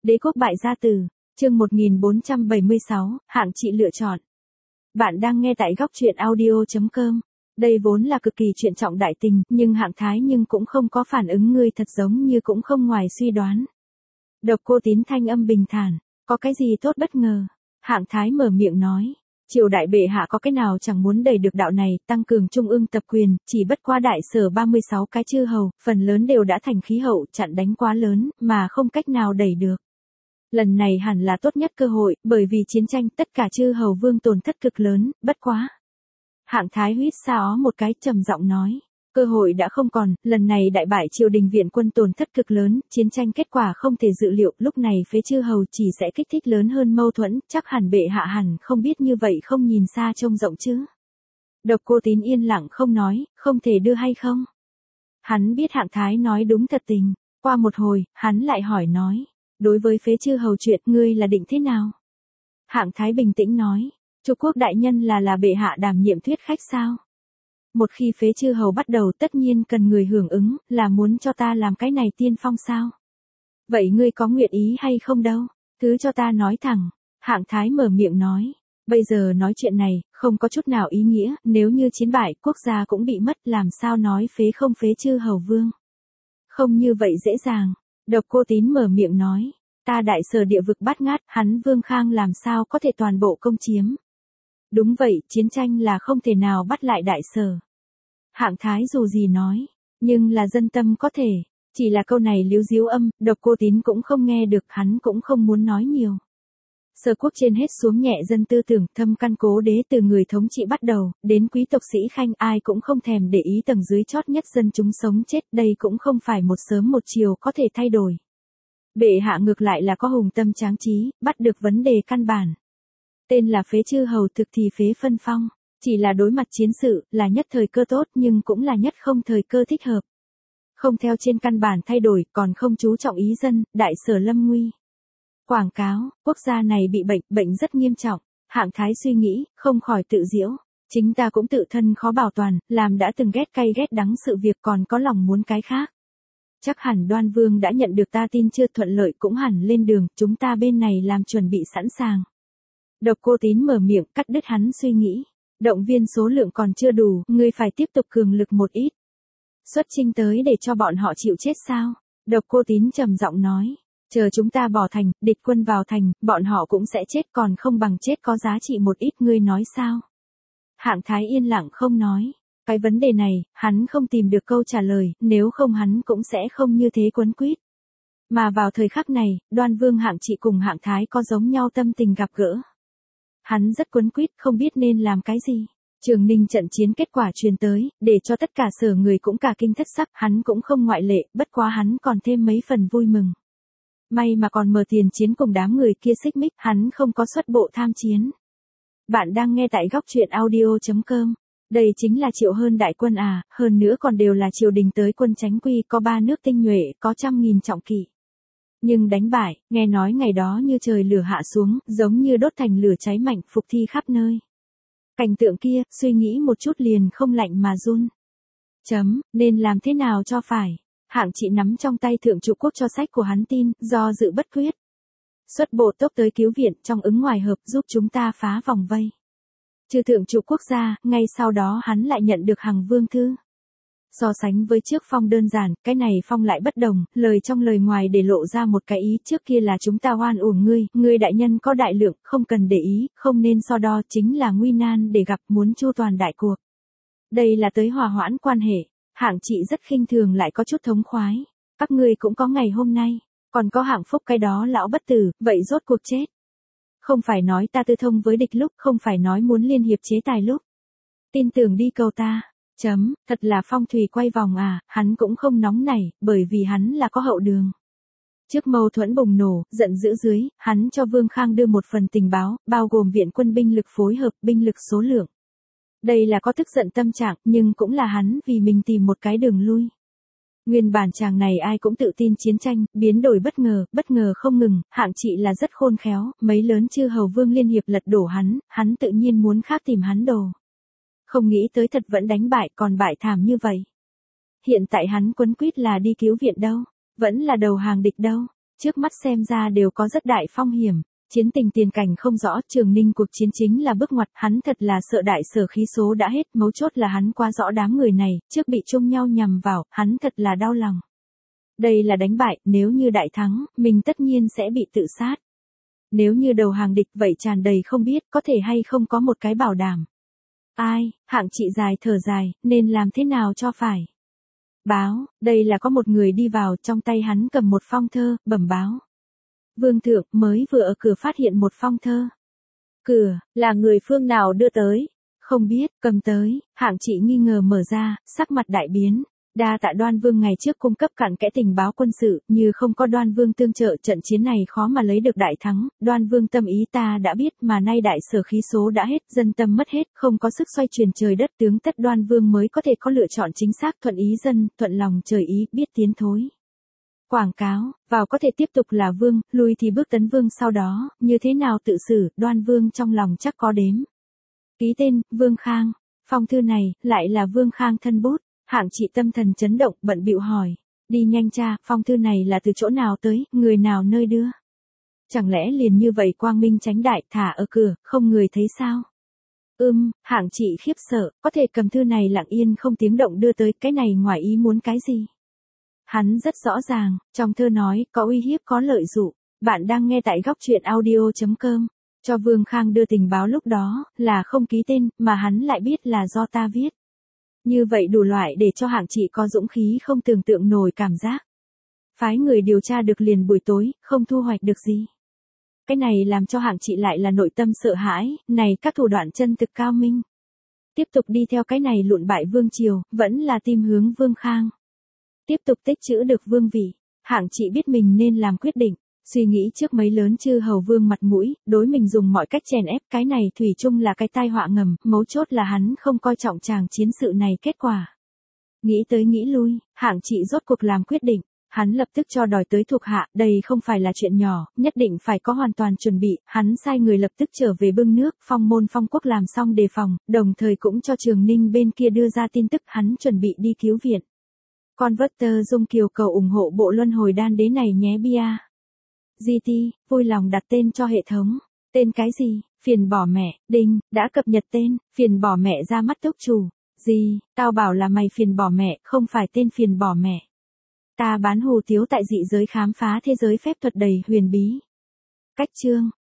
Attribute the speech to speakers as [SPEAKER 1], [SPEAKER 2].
[SPEAKER 1] Đế quốc bại gia tử, chương 1476, hạng chị lựa chọn. Bạn đang nghe tại góc truyện audio.com. Đây vốn là cực kỳ chuyện trọng đại tình, nhưng hạng thái nhưng cũng không có phản ứng ngươi thật giống như cũng không ngoài suy đoán. Độc Cô Tín thanh âm bình thản, có cái gì tốt bất ngờ. Hạng thái mở miệng nói, triều đại bệ hạ có cái nào chẳng muốn đẩy được đạo này, tăng cường trung ương tập quyền, chỉ bất qua đại sở 36 cái chư hầu, phần lớn đều đã thành khí hậu chặn đánh quá lớn, mà không cách nào đẩy được. Lần này hẳn là tốt nhất cơ hội, bởi vì chiến tranh tất cả chư hầu vương tổn thất cực lớn, bất quá. Hạng thái huýt sáo một cái trầm giọng nói, cơ hội đã không còn, lần này đại bại triều đình viện quân tổn thất cực lớn, chiến tranh kết quả không thể dự liệu, lúc này phế chư hầu chỉ sẽ kích thích lớn hơn mâu thuẫn, chắc hẳn bệ hạ hẳn không biết như vậy không nhìn xa trông rộng chứ. Độc Cô Tín yên lặng không nói, không thể đưa hay không. Hắn biết hạng thái nói đúng thật tình, qua một hồi, hắn lại hỏi nói. Đối với phế chư hầu chuyện ngươi là định thế nào? Hạng thái bình tĩnh nói, Chu quốc đại nhân là bệ hạ đảm nhiệm thuyết khách sao? Một khi phế chư hầu bắt đầu tất nhiên cần người hưởng ứng, là muốn cho ta làm cái này tiên phong sao? Vậy ngươi có nguyện ý hay không đâu? Thứ cho ta nói thẳng. Hạng thái mở miệng nói, bây giờ nói chuyện này, không có chút nào ý nghĩa, nếu như chiến bại, quốc gia cũng bị mất, làm sao nói phế không phế chư hầu vương? Không như vậy dễ dàng. Độc Cô Tín mở miệng nói, ta đại sở địa vực bát ngát, hắn Vương Khang làm sao có thể toàn bộ công chiếm. Đúng vậy, chiến tranh là không thể nào bắt lại đại sở. Hạng thái dù gì nói, nhưng là dân tâm có thể, chỉ là câu này líu díu âm, Độc Cô Tín cũng không nghe được, hắn cũng không muốn nói nhiều. Sở quốc trên hết xuống nhẹ dân tư tưởng, thâm căn cố đế từ người thống trị bắt đầu, đến quý tộc sĩ khanh ai cũng không thèm để ý tầng dưới chót nhất dân chúng sống chết, đây cũng không phải một sớm một chiều có thể thay đổi. Bệ hạ ngược lại là có hùng tâm tráng trí, bắt được vấn đề căn bản. Tên là phế chư hầu thực thì phế phân phong, chỉ là đối mặt chiến sự, là nhất thời cơ tốt nhưng cũng là nhất không thời cơ thích hợp. Không theo trên căn bản thay đổi, còn không chú trọng ý dân, đại sở lâm nguy. Quảng cáo, quốc gia này bị bệnh rất nghiêm trọng, hạng thái suy nghĩ, không khỏi tự giễu. Chính ta cũng tự thân khó bảo toàn, làm đã từng ghét cay ghét đắng sự việc còn có lòng muốn cái khác. Chắc hẳn Đoan Vương đã nhận được ta tin chưa thuận lợi cũng hẳn lên đường, chúng ta bên này làm chuẩn bị sẵn sàng. Độc Cô Tín mở miệng cắt đứt hắn suy nghĩ. Động viên số lượng còn chưa đủ, ngươi phải tiếp tục cường lực một ít. Xuất chinh tới để cho bọn họ chịu chết sao? Độc Cô Tín trầm giọng nói. Chờ chúng ta bỏ thành, địch quân vào thành, bọn họ cũng sẽ chết còn không bằng chết có giá trị một ít ngươi nói sao? Hạng thái yên lặng không nói. Cái vấn đề này, hắn không tìm được câu trả lời, nếu không hắn cũng sẽ không như thế quấn quýt. Mà vào thời khắc này, Đoan Vương hạng chị cùng hạng thái có giống nhau tâm tình gặp gỡ. Hắn rất quấn quýt không biết nên làm cái gì. Trường Ninh trận chiến kết quả truyền tới, để cho tất cả sở người cũng cả kinh thất sắc, hắn cũng không ngoại lệ, bất quá hắn còn thêm mấy phần vui mừng. May mà còn mở tiền chiến cùng đám người kia xích mích, hắn không có xuất bộ tham chiến. Bạn đang nghe tại góc truyện audio.com. Đây chính là Triệu Hơn đại quân à, hơn nữa còn đều là triều đình tới quân chánh quy, có 3 nước tinh nhuệ, có 100.000 trọng kỵ. Nhưng đánh bại, nghe nói ngày đó như trời lửa hạ xuống, giống như đốt thành lửa cháy mạnh, phục thi khắp nơi. Cảnh tượng kia, suy nghĩ một chút liền không lạnh mà run. Nên làm thế nào cho phải? Hạng chị nắm trong tay thượng trụ quốc cho sách của hắn tin, do dự bất quyết. Xuất bộ tốc tới cứu viện, trong ứng ngoài hợp giúp chúng ta phá vòng vây. Trừ thượng trụ quốc gia, ngay sau đó hắn lại nhận được Hằng Vương thư. So sánh với trước phong đơn giản, cái này phong lại bất đồng, lời trong lời ngoài để lộ ra một cái ý, trước kia là chúng ta oan uổng ngươi đại nhân có đại lượng, không cần để ý, không nên so đo, chính là nguy nan để gặp, muốn chu toàn đại cuộc. Đây là tới hòa hoãn quan hệ. Hạng chị rất khinh thường lại có chút thống khoái. Các ngươi cũng có ngày hôm nay, còn có Hạng Phúc cái đó lão bất tử, vậy rốt cuộc chết. Không phải nói ta tư thông với địch lúc, không phải nói muốn liên hiệp chế tài lúc. Tin tưởng đi cầu ta. Thật là phong thủy quay vòng à, hắn cũng không nóng nảy, bởi vì hắn là có hậu đường. Trước mâu thuẫn bùng nổ, giận dữ dưới, hắn cho Vương Khang đưa một phần tình báo, bao gồm viện quân binh lực phối hợp, binh lực số lượng. Đây là có tức giận tâm trạng, nhưng cũng là hắn vì mình tìm một cái đường lui. Nguyên bản chàng này ai cũng tự tin chiến tranh, biến đổi bất ngờ không ngừng, hạng chị là rất khôn khéo, mấy lớn chư hầu vương liên hiệp lật đổ hắn tự nhiên muốn khác tìm hắn đồ. Không nghĩ tới thật vẫn đánh bại, còn bại thảm như vậy. Hiện tại hắn quấn quýt là đi cứu viện đâu, vẫn là đầu hàng địch đâu. trước mắt xem ra đều có rất đại phong hiểm. Chiến tình tiền cảnh không rõ, Trường Ninh cuộc chiến chính là bước ngoặt, hắn thật là sợ đại sở khí số đã hết, mấu chốt là hắn quá rõ đám người này, trước bị chung nhau nhằm vào, hắn thật là đau lòng. Đây là đánh bại, nếu như đại thắng, mình tất nhiên sẽ bị tự sát. Nếu như đầu hàng địch vậy tràn đầy không biết có thể hay không có một cái bảo đảm. Ai, Hạng Trị dài thở dài, nên làm thế nào cho phải. Báo, đây là có một người đi vào, trong tay hắn cầm một phong thơ, bẩm báo. Vương thượng mới vừa ở cửa phát hiện một phong thơ. Cửa, là người phương nào đưa tới? Không biết, cầm tới, Hạng Trị nghi ngờ mở ra, sắc mặt đại biến. Đa tạ Đoan Vương ngày trước cung cấp cặn kẽ tình báo quân sự, như không có Đoan Vương tương trợ trận chiến này khó mà lấy được đại thắng, Đoan Vương tâm ý ta đã biết mà nay đại sở khí số đã hết, dân tâm mất hết, không có sức xoay chuyển trời đất tướng tất Đoan Vương mới có thể có lựa chọn chính xác thuận ý dân, thuận lòng trời ý, biết tiến thối. Quảng cáo, vào có thể tiếp tục là Vương, lui thì bước tấn Vương sau đó, như thế nào tự xử, Đoan Vương trong lòng chắc có đếm. Ký tên, Vương Khang, phong thư này, lại là Vương Khang thân bút. Hạng Trị tâm thần chấn động, bận bịu hỏi. Đi nhanh cha, phong thư này là từ chỗ nào tới, người nào nơi đưa? Chẳng lẽ liền như vậy quang minh chánh đại thả ở cửa, không người thấy sao? Hạng Trị khiếp sợ, có thể cầm thư này lặng yên không tiếng động đưa tới, cái này ngoài ý muốn cái gì? Hắn rất rõ ràng, trong thơ nói, có uy hiếp có lợi dụ. Bạn đang nghe tại góc truyện audio.com. Cho Vương Khang đưa tình báo lúc đó, là không ký tên, mà hắn lại biết là do ta viết. Như vậy đủ loại để cho Hạng Trị có dũng khí không tưởng tượng nổi cảm giác. Phái người điều tra được liền buổi tối, không thu hoạch được gì. Cái này làm cho Hạng Trị lại là nội tâm sợ hãi, này các thủ đoạn chân thực cao minh. Tiếp tục đi theo cái này lụn bại vương triều, vẫn là tìm hướng Vương Khang. Tiếp tục tích trữ được vương vị, Hạng Trị biết mình nên làm quyết định. Suy nghĩ trước mấy lớn chư hầu vương mặt mũi, đối mình dùng mọi cách chèn ép, cái này thủy chung là cái tai họa ngầm, mấu chốt là hắn không coi trọng chàng chiến sự này kết quả. Nghĩ tới nghĩ lui, Hạng Trị rốt cuộc làm quyết định, hắn lập tức cho đòi tới thuộc hạ, đây không phải là chuyện nhỏ, nhất định phải có hoàn toàn chuẩn bị, hắn sai người lập tức trở về bưng nước, phong môn phong quốc làm xong đề phòng, đồng thời cũng cho Trường Ninh bên kia đưa ra tin tức hắn chuẩn bị đi cứu viện. Converter Dung Kiều cầu ủng hộ bộ luân hồi đan đế này nhé bia. GT, vui lòng đặt tên cho hệ thống. Tên cái gì? Phiền bỏ mẹ, đinh, đã cập nhật tên, phiền bỏ mẹ ra mắt túc chủ. Gì, tao bảo là mày phiền bỏ mẹ, không phải tên phiền bỏ mẹ. Ta bán hủ tiếu tại dị giới khám phá thế giới phép thuật đầy huyền bí. Cách chương,